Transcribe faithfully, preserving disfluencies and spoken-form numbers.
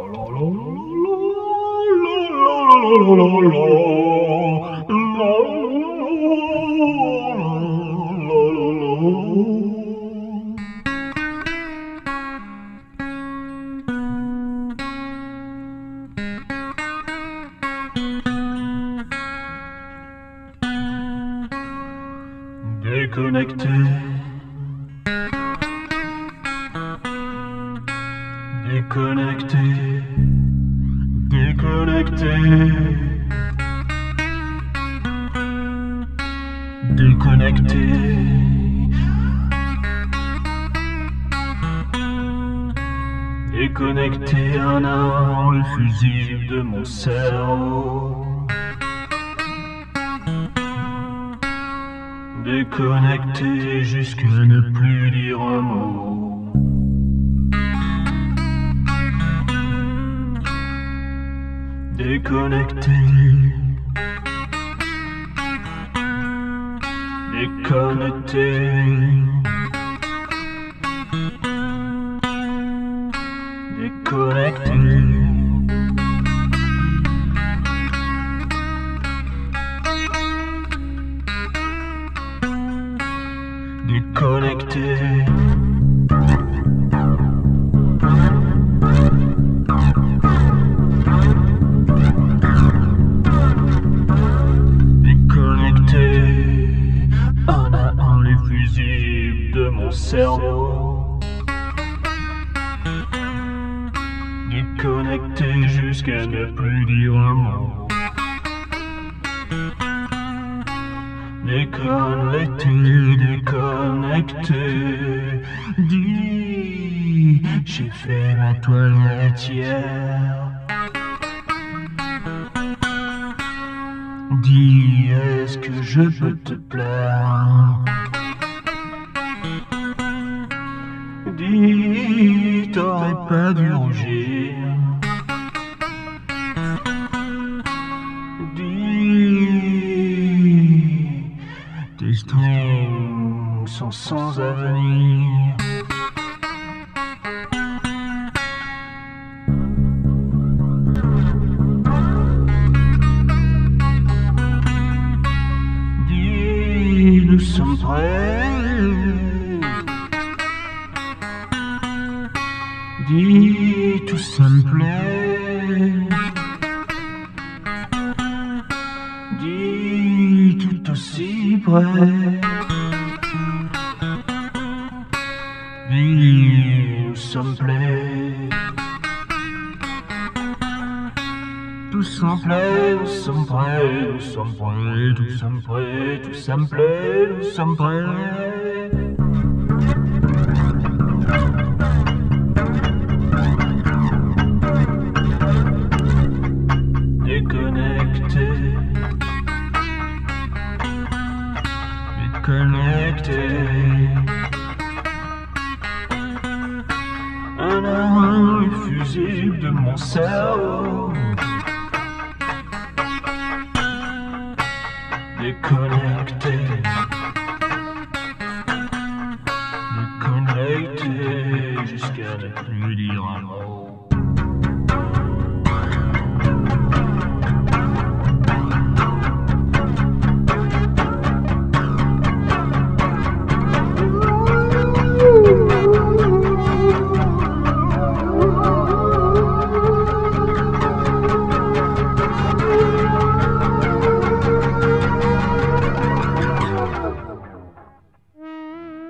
Déconnecté, déconnecté, déconnecté, déconnecté, déconnecté un à un le fusible de mon cerveau. Déconnecté jusqu'à ne plus dire un mot. Déconnecté, déconnecté, déconnecté. Déconnecté, déconnecté, un à un les fusibles de mon cerveau. Déconnecté jusqu'à ne plus dire un mot. Déconnecté, déconnecté, dis, j'ai fait ma toiletière. Dis, est-ce que je peux te plaire? Dis, t'aurais pas dû rougir. Tes strings sont sans avenir. Dis, nous sommes prêts. Dis, tout ça me plaît. Dis, tout aussi près. Dis, nous sommes prêts. Tout ça me plaît, nous sommes prêts, nous sommes prêts, tout ça me plaît, tout ça me plaît, nous sommes prêts. Déconnecté, déconnecté, un à un le fusible de mon cerveau.